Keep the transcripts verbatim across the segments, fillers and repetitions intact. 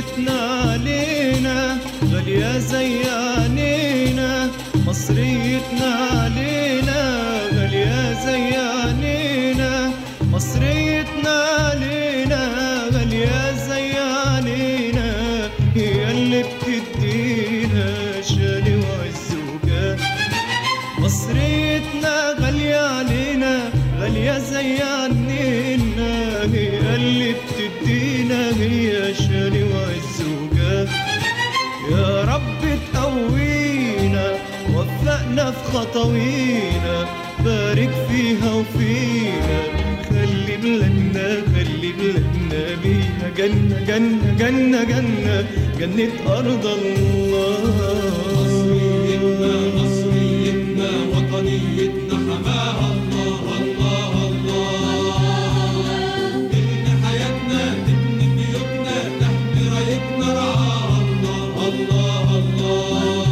مصريتنا علينا غالية زي عينينا، مصريتنا علينا غالية زي عينينا، مصريتنا علينا غالية زي عينينا، هي اللي بتدينا شان وعز وجاه. مصريتنا غالية علينا غالية زي عنينا، هي اللي بتدينا هي شان وعز وجاه. يا رب تقوينا وفقنا في خطوينا، بارك فيها وفينا، خلي بلادنا خلي بلادنا بيها جنة جنة جنة جنة جنة أرض الله. مصريتنا مصريتنا وطنيتنا حماها الله الله الله، تبني حياتنا تبني بيوتنا تحمي رايتنا رعاها الله الله الله.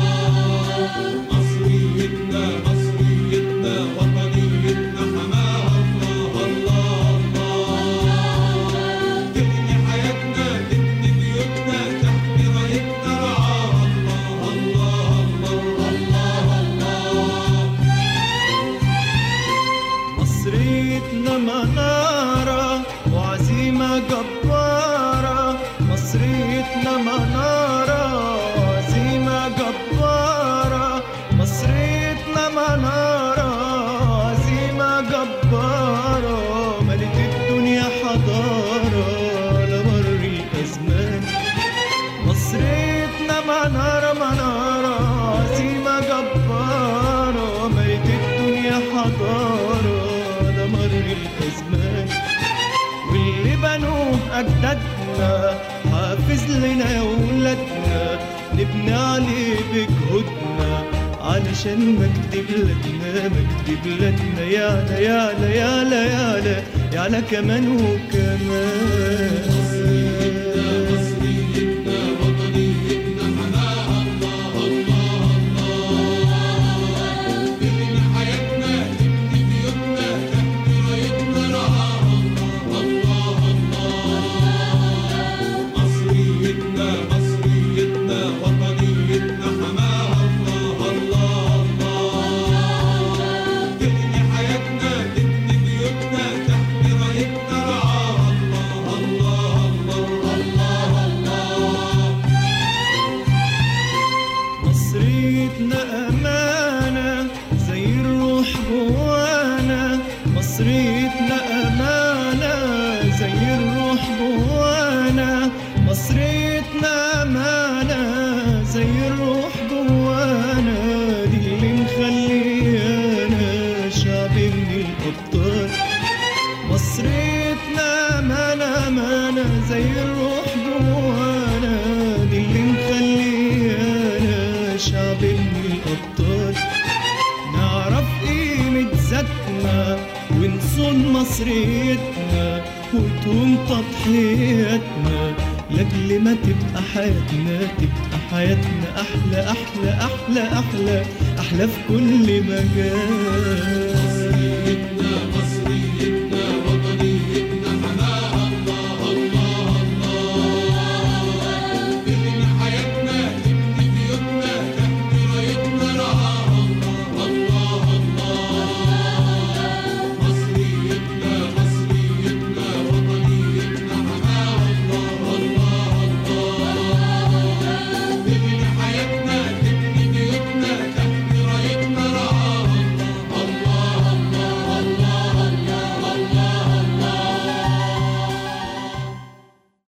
مصريتنا مصريتنا وطنيتنا حماها الله الله الله، تبني حياتنا تبني بيوتنا تحمي رايتنا رعاها الله الله الله الله. مصريتنا منارة وعزيمة جبارة، مصريتنا منارة وعزيمة جبارة، مصريتنا منارة وعزيمة جبارة، ملت الدنيا حضارة على مر الأزمان. مصريتنا منارة منارة عزيمة جبارة، ملت الدنيا حضارة على مر الأزمان. واللي بنوه أجدادنا حافظ لنا يا ولادنا، نبني عليه بجهودنا علشان مجد بلادنا مجد بلادنا يعلى يعلى يعلى يعلى يعلى كمان وكمان. مصريتنا وطنيتنا حماها الله الله الله، تبني حياتنا تبني بيوتنا تحمي رايتنا رعاها الله الله الله. مصريتنا مصريتنا وطنيتنا حماها الله الله الله، تبني حياتنا تبني بيوتنا تحمي رايتنا رعاها الله الله الله الله. مصريتنا أمانة زي الروح جوانا، مصريتنا أمانة زي الروح جوانا، مصريتنا أمانة زي الروح جوانا، دي اللي مخليانا شعب من الأبطال. مصريتنا أمانة أمانة زي الروح جوانا، دي اللي مخليانا شعب من الأبطال. نعرف قيمة ذاتنا ونصون مصريتنا وتقوم تضحياتنا، لأجل ما تبقى حياتنا تبقى حياتنا أحلى أحلى أحلى أحلى أحلى في كل مجال.